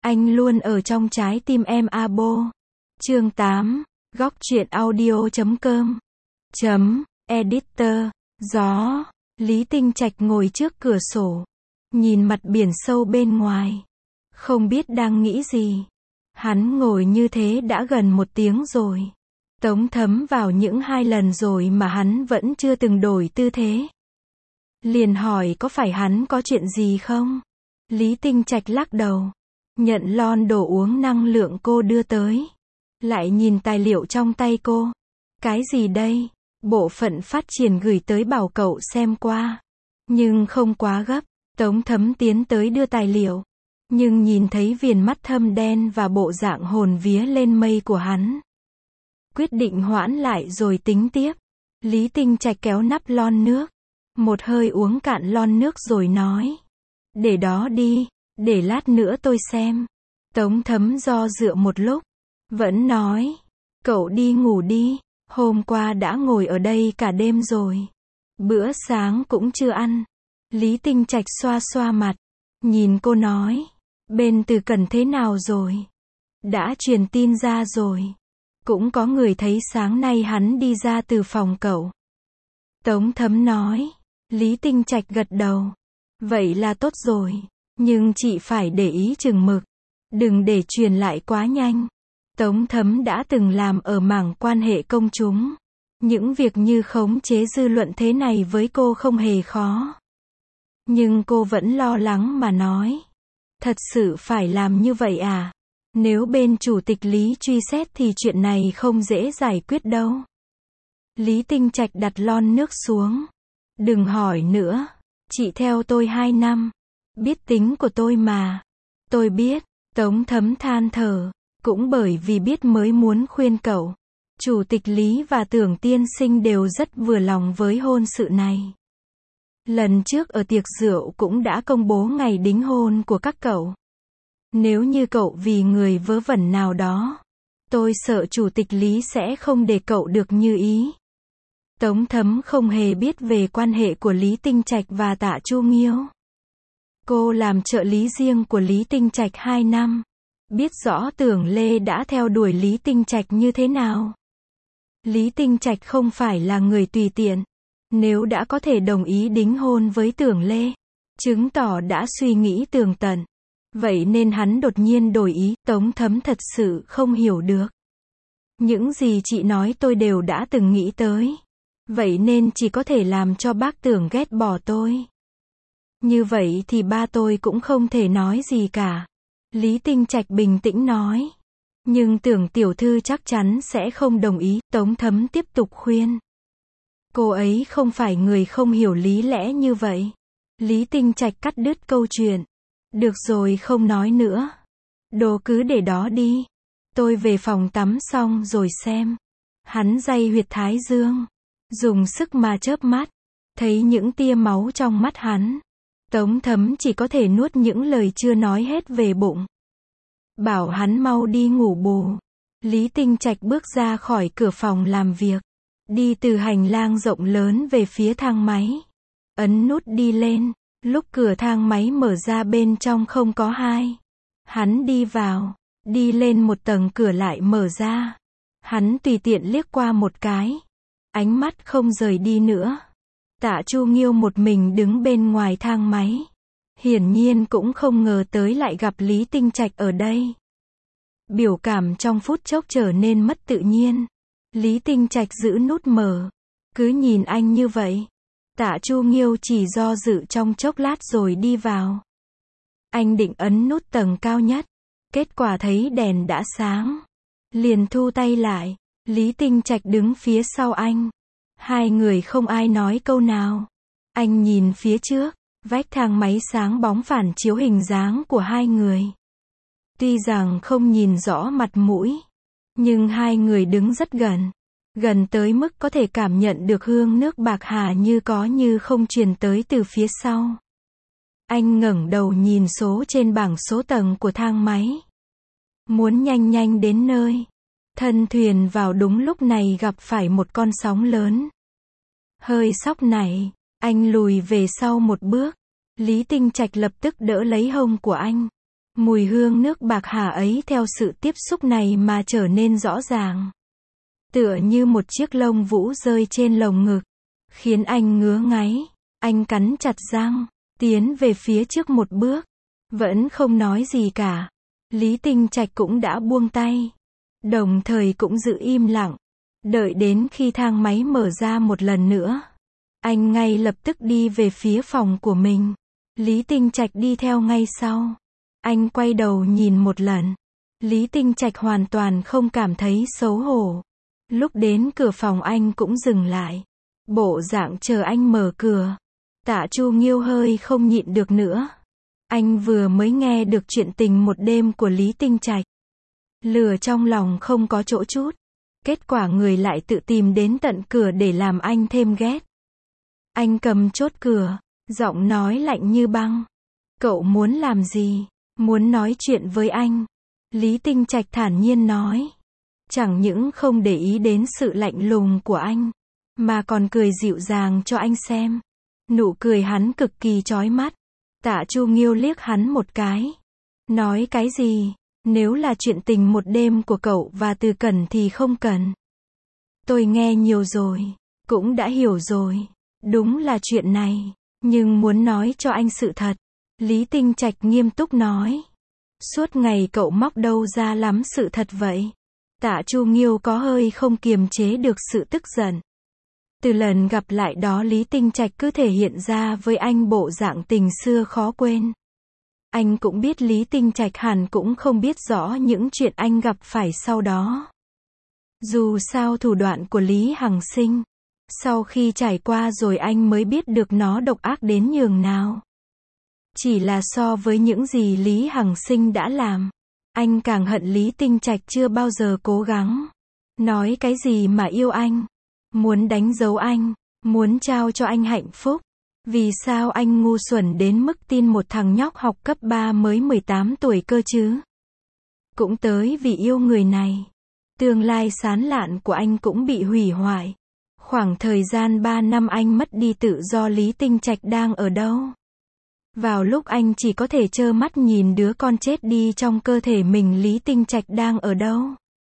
Anh luôn ở trong trái tim em Abo. Chương 8, góc truyện audio.com. Editor. Gió. Lý Tinh Trạch ngồi trước cửa sổ, nhìn mặt biển sâu bên ngoài, không biết đang nghĩ gì. Hắn ngồi như thế đã gần 1 tiếng rồi. Tống Thấm vào những 2 lần rồi mà hắn vẫn chưa từng đổi tư thế. Liền hỏi có phải hắn có chuyện gì không? Lý Tinh Trạch lắc đầu, nhận lon đồ uống năng lượng cô đưa tới, lại nhìn tài liệu trong tay cô. Cái gì đây? Bộ phận phát triển gửi tới bảo cậu xem qua, nhưng không quá gấp. Tống Thấm tiến tới đưa tài liệu, nhưng nhìn thấy viền mắt thâm đen và bộ dạng hồn vía lên mây của hắn, quyết định hoãn lại rồi tính tiếp. Lý Tinh Trạch kéo nắp lon nước, một hơi uống cạn lon nước rồi nói, để đó đi, để lát nữa tôi xem. Tống Thấm do dự một lúc, vẫn nói, cậu đi ngủ đi, hôm qua đã ngồi ở đây cả đêm rồi, bữa sáng cũng chưa ăn. Lý Tinh Trạch xoa xoa mặt, nhìn cô nói, bên Từ Cẩn thế nào rồi? Đã truyền tin ra rồi. Cũng có người thấy sáng nay hắn đi ra từ phòng cậu. Tống Thấm nói. Lý Tinh Trạch gật đầu. Vậy là tốt rồi. Nhưng chị phải để ý chừng mực, đừng để truyền lại quá nhanh. Tống Thấm đã từng làm ở mảng quan hệ công chúng. Những việc như khống chế dư luận thế này với cô không hề khó. Nhưng cô vẫn lo lắng mà nói, thật sự phải làm như vậy à? Nếu bên chủ tịch Lý truy xét thì chuyện này không dễ giải quyết đâu. Lý Tinh Trạch đặt lon nước xuống. Đừng hỏi nữa. Chị theo tôi 2 năm. Biết tính của tôi mà. Tôi biết. Tống Thấm than thở. Cũng bởi vì biết mới muốn khuyên cậu. Chủ tịch Lý và Tưởng tiên sinh đều rất vừa lòng với hôn sự này. Lần trước ở tiệc rượu cũng đã công bố ngày đính hôn của các cậu. Nếu như cậu vì người vớ vẩn nào đó, tôi sợ chủ tịch Lý sẽ không để cậu được như ý. Tống Thấm không hề biết về quan hệ của Lý Tinh Trạch và Tạ Chu Nghiêu. Cô làm trợ lý riêng của Lý Tinh Trạch 2 năm, biết rõ Tưởng Lê đã theo đuổi Lý Tinh Trạch như thế nào. Lý Tinh Trạch không phải là người tùy tiện. Nếu đã có thể đồng ý đính hôn với Tưởng Lê, chứng tỏ đã suy nghĩ tường tận. Vậy nên hắn đột nhiên đổi ý. Tống Thấm thật sự không hiểu được. Những gì chị nói tôi đều đã từng nghĩ tới. Vậy nên chỉ có thể làm cho bác Tưởng ghét bỏ tôi. Như vậy thì ba tôi cũng không thể nói gì cả. Lý Tinh Trạch bình tĩnh nói. Nhưng Tưởng tiểu thư chắc chắn sẽ không đồng ý. Tống Thấm tiếp tục khuyên. Cô ấy không phải người không hiểu lý lẽ như vậy. Lý Tinh Trạch cắt đứt câu chuyện. Được rồi, không nói nữa. Đồ cứ để đó đi. Tôi về phòng tắm xong rồi xem. Hắn day huyệt thái dương, dùng sức mà chớp mắt, thấy những tia máu trong mắt hắn. Tống Thấm chỉ có thể nuốt những lời chưa nói hết về bụng. Bảo hắn mau đi ngủ bù. Lý Tinh Trạch bước ra khỏi cửa phòng làm việc, đi từ hành lang rộng lớn về phía thang máy. Ấn nút đi lên. Lúc cửa thang máy mở ra bên trong không có ai. Hắn đi vào, đi lên một tầng cửa lại mở ra. Hắn tùy tiện liếc qua một cái. Ánh mắt không rời đi nữa. Tạ Chu Nghiêu một mình đứng bên ngoài thang máy. Hiển nhiên cũng không ngờ tới lại gặp Lý Tinh Trạch ở đây. Biểu cảm trong phút chốc trở nên mất tự nhiên. Lý Tinh Trạch giữ nút mở. Cứ nhìn anh như vậy. Tạ Chu Nghiêu chỉ do dự trong chốc lát rồi đi vào. Anh định ấn nút tầng cao nhất. Kết quả thấy đèn đã sáng. Liền thu tay lại. Lý Tinh Trạch đứng phía sau anh. Hai người không ai nói câu nào. Anh nhìn phía trước. Vách thang máy sáng bóng phản chiếu hình dáng của hai người. Tuy rằng không nhìn rõ mặt mũi, nhưng hai người đứng rất gần. Gần tới mức có thể cảm nhận được hương nước bạc hà như có như không truyền tới từ phía sau. Anh ngẩng đầu nhìn số trên bảng số tầng của thang máy. Muốn nhanh nhanh đến nơi. Thân thuyền vào đúng lúc này gặp phải một con sóng lớn. Hơi sóc nảy, anh lùi về sau một bước. Lý Tinh Trạch lập tức đỡ lấy hông của anh. Mùi hương nước bạc hà ấy theo sự tiếp xúc này mà trở nên rõ ràng. Tựa như một chiếc lông vũ rơi trên lồng ngực, khiến anh ngứa ngáy. Anh cắn chặt răng, tiến về phía trước một bước, vẫn không nói gì cả. Lý Tinh Trạch cũng đã buông tay, đồng thời cũng giữ im lặng, đợi đến khi thang máy mở ra một lần nữa. Anh ngay lập tức đi về phía phòng của mình. Lý Tinh Trạch đi theo ngay sau. Anh quay đầu nhìn một lần. Lý Tinh Trạch hoàn toàn không cảm thấy xấu hổ. Lúc đến cửa phòng anh cũng dừng lại. Bộ dạng chờ anh mở cửa. Tạ Chu Nghiêu hơi không nhịn được nữa. Anh vừa mới nghe được chuyện tình một đêm của Lý Tinh Trạch. Lửa trong lòng không có chỗ trút. Kết quả người lại tự tìm đến tận cửa để làm anh thêm ghét. Anh cầm chốt cửa, giọng nói lạnh như băng. Cậu muốn làm gì? Muốn nói chuyện với anh. Lý Tinh Trạch thản nhiên nói. Chẳng những không để ý đến sự lạnh lùng của anh, mà còn cười dịu dàng cho anh xem. Nụ cười hắn cực kỳ chói mắt. Tạ Chu Nghiêu liếc hắn một cái. Nói cái gì? Nếu là chuyện tình một đêm của cậu và Từ Cẩn thì không cần. Tôi nghe nhiều rồi, cũng đã hiểu rồi. Đúng là chuyện này, nhưng muốn nói cho anh sự thật. Lý Tinh Trạch nghiêm túc nói. Suốt ngày cậu móc đâu ra lắm sự thật vậy? Tạ Chu Nghiêu có hơi không kiềm chế được sự tức giận. Từ lần gặp lại đó Lý Tinh Trạch cứ thể hiện ra với anh bộ dạng tình xưa khó quên. Anh cũng biết Lý Tinh Trạch hẳn cũng không biết rõ những chuyện anh gặp phải sau đó. Dù sao thủ đoạn của Lý Hằng Sinh, sau khi trải qua rồi anh mới biết được nó độc ác đến nhường nào. Chỉ là so với những gì Lý Hằng Sinh đã làm, anh càng hận Lý Tinh Trạch chưa bao giờ cố gắng. Nói cái gì mà yêu anh, muốn đánh dấu anh, muốn trao cho anh hạnh phúc. Vì sao anh ngu xuẩn đến mức tin một thằng nhóc học cấp 3 mới 18 tuổi cơ chứ? Cũng tới vì yêu người này. Tương lai sáng lạn của anh cũng bị hủy hoại. Khoảng thời gian 3 năm anh mất đi tự do Lý Tinh Trạch đang ở đâu? Vào lúc anh chỉ có thể trơ mắt nhìn đứa con chết đi trong cơ thể mình, Lý Tinh Trạch đang ở đâu?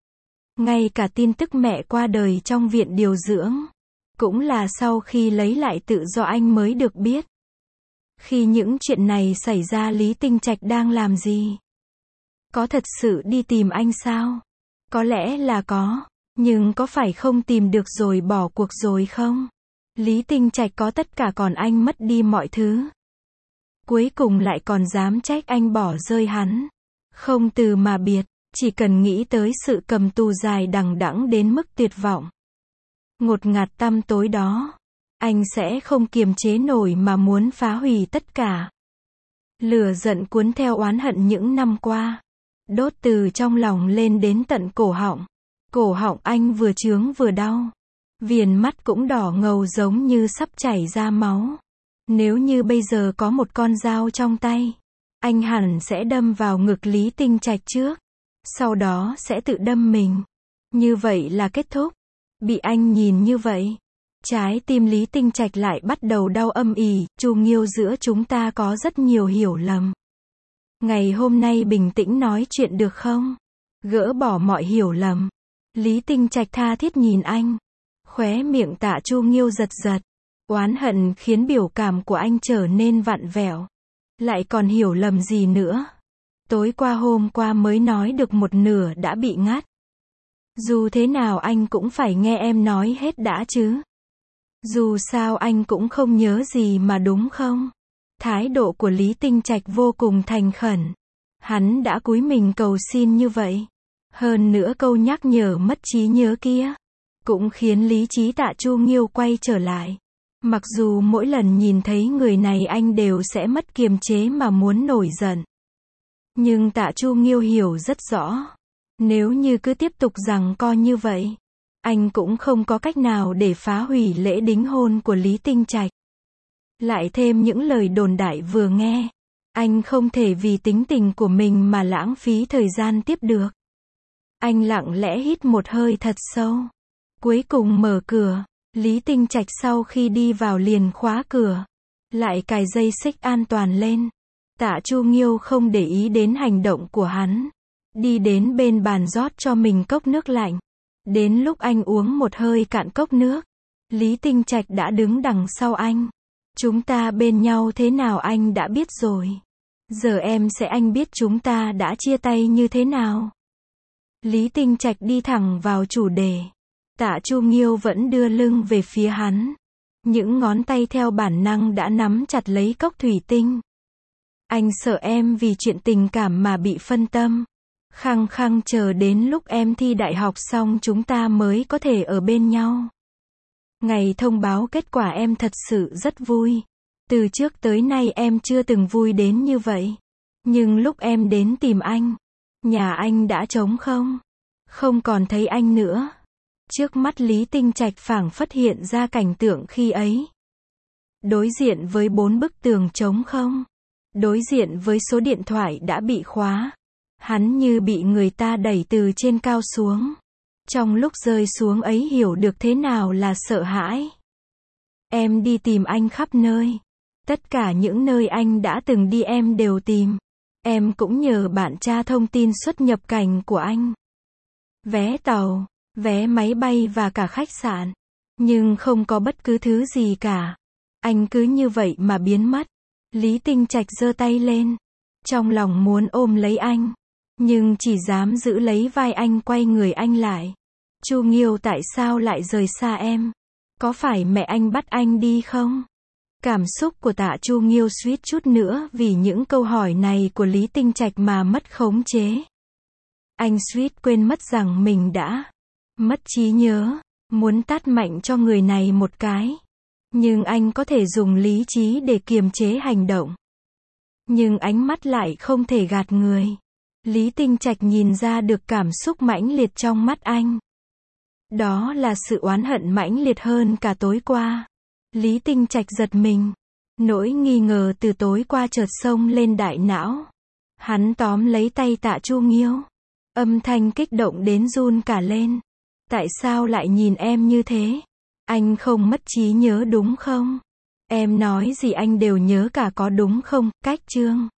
Ngay cả tin tức mẹ qua đời trong viện điều dưỡng, cũng là sau khi lấy lại tự do anh mới được biết. Khi những chuyện này xảy ra Lý Tinh Trạch đang làm gì? Có thật sự đi tìm anh sao? Có lẽ là có, nhưng có phải không tìm được rồi bỏ cuộc rồi không? Lý Tinh Trạch có tất cả còn anh mất đi mọi thứ. Cuối cùng lại còn dám trách anh bỏ rơi hắn. Không từ mà biệt, chỉ cần nghĩ tới sự cầm tù dài đằng đẵng đến mức tuyệt vọng, ngột ngạt tăm tối đó, anh sẽ không kiềm chế nổi mà muốn phá hủy tất cả. Lửa giận cuốn theo oán hận những năm qua, đốt từ trong lòng lên đến tận cổ họng. Cổ họng anh vừa chướng vừa đau. Viền mắt cũng đỏ ngầu giống như sắp chảy ra máu. Nếu như bây giờ có một con dao trong tay, anh hẳn sẽ đâm vào ngực Lý Tinh Trạch trước, sau đó sẽ tự đâm mình. Như vậy là kết thúc. Bị anh nhìn như vậy, trái tim Lý Tinh Trạch lại bắt đầu đau âm ỉ. Chu Nghiêu, giữa chúng ta có rất nhiều hiểu lầm. Ngày hôm nay bình tĩnh nói chuyện được không? Gỡ bỏ mọi hiểu lầm. Lý Tinh Trạch tha thiết nhìn anh. Khóe miệng Tạ Chu Nghiêu giật giật. Oán hận khiến biểu cảm của anh trở nên vặn vẹo. Lại còn hiểu lầm gì nữa? Tối qua hôm qua mới nói được một nửa đã bị ngắt. Dù thế nào anh cũng phải nghe em nói hết đã chứ. Dù sao anh cũng không nhớ gì mà, đúng không? Thái độ của Lý Tinh Trạch vô cùng thành khẩn. Hắn đã cúi mình cầu xin như vậy. Hơn nữa câu nhắc nhở mất trí nhớ kia cũng khiến lý trí Tạ Chu Nghiêu quay trở lại. Mặc dù mỗi lần nhìn thấy người này anh đều sẽ mất kiềm chế mà muốn nổi giận. Nhưng Tạ Chu Nghiêu hiểu rất rõ. Nếu như cứ tiếp tục giằng co như vậy, anh cũng không có cách nào để phá hủy lễ đính hôn của Lý Tinh Trạch. Lại thêm những lời đồn đại vừa nghe, anh không thể vì tính tình của mình mà lãng phí thời gian tiếp được. Anh lặng lẽ hít một hơi thật sâu. Cuối cùng mở cửa. Lý Tinh Trạch sau khi đi vào liền khóa cửa, lại cài dây xích an toàn lên. Tạ Chu Nghiêu không để ý đến hành động của hắn. Đi đến bên bàn rót cho mình cốc nước lạnh. Đến lúc anh uống một hơi cạn cốc nước, Lý Tinh Trạch đã đứng đằng sau anh. Chúng ta bên nhau thế nào anh đã biết rồi. Giờ em sẽ anh biết chúng ta đã chia tay như thế nào. Lý Tinh Trạch đi thẳng vào chủ đề. Tạ Chu Nghiêu vẫn đưa lưng về phía hắn. Những ngón tay theo bản năng đã nắm chặt lấy cốc thủy tinh. Anh sợ em vì chuyện tình cảm mà bị phân tâm. Khăng khăng chờ đến lúc em thi đại học xong chúng ta mới có thể ở bên nhau. Ngày thông báo kết quả em thật sự rất vui. Từ trước tới nay em chưa từng vui đến như vậy. Nhưng lúc em đến tìm anh, nhà anh đã trống không. Không còn thấy anh nữa. Trước mắt Lý Tinh Trạch phảng phất hiện ra cảnh tượng khi ấy. Đối diện với 4 bức tường trống không. Đối diện với số điện thoại đã bị khóa. Hắn như bị người ta đẩy từ trên cao xuống. Trong lúc rơi xuống ấy hiểu được thế nào là sợ hãi. Em đi tìm anh khắp nơi. Tất cả những nơi anh đã từng đi em đều tìm. Em cũng nhờ bạn tra thông tin xuất nhập cảnh của anh. Vé tàu, vé máy bay và cả khách sạn. Nhưng không có bất cứ thứ gì cả. Anh cứ như vậy mà biến mất. Lý Tinh Trạch giơ tay lên. Trong lòng muốn ôm lấy anh. Nhưng chỉ dám giữ lấy vai anh, quay người anh lại. Chu Nghiêu, tại sao lại rời xa em? Có phải mẹ anh bắt anh đi không? Cảm xúc của Tạ Chu Nghiêu suýt chút nữa vì những câu hỏi này của Lý Tinh Trạch mà mất khống chế. Anh suýt quên mất rằng mình đã mất trí nhớ, muốn tát mạnh cho người này một cái. Nhưng anh có thể dùng lý trí để kiềm chế hành động. Nhưng ánh mắt lại không thể gạt người. Lý Tinh Trạch nhìn ra được cảm xúc mãnh liệt trong mắt anh. Đó là sự oán hận mãnh liệt hơn cả tối qua. Lý Tinh Trạch giật mình. Nỗi nghi ngờ từ tối qua chợt xông lên đại não. Hắn tóm lấy tay Tạ Chu Nghiêu. Âm thanh kích động đến run cả lên. Tại sao lại nhìn em như thế? Anh không mất trí nhớ đúng không? Em nói gì anh đều nhớ cả có đúng không? Cách Trương.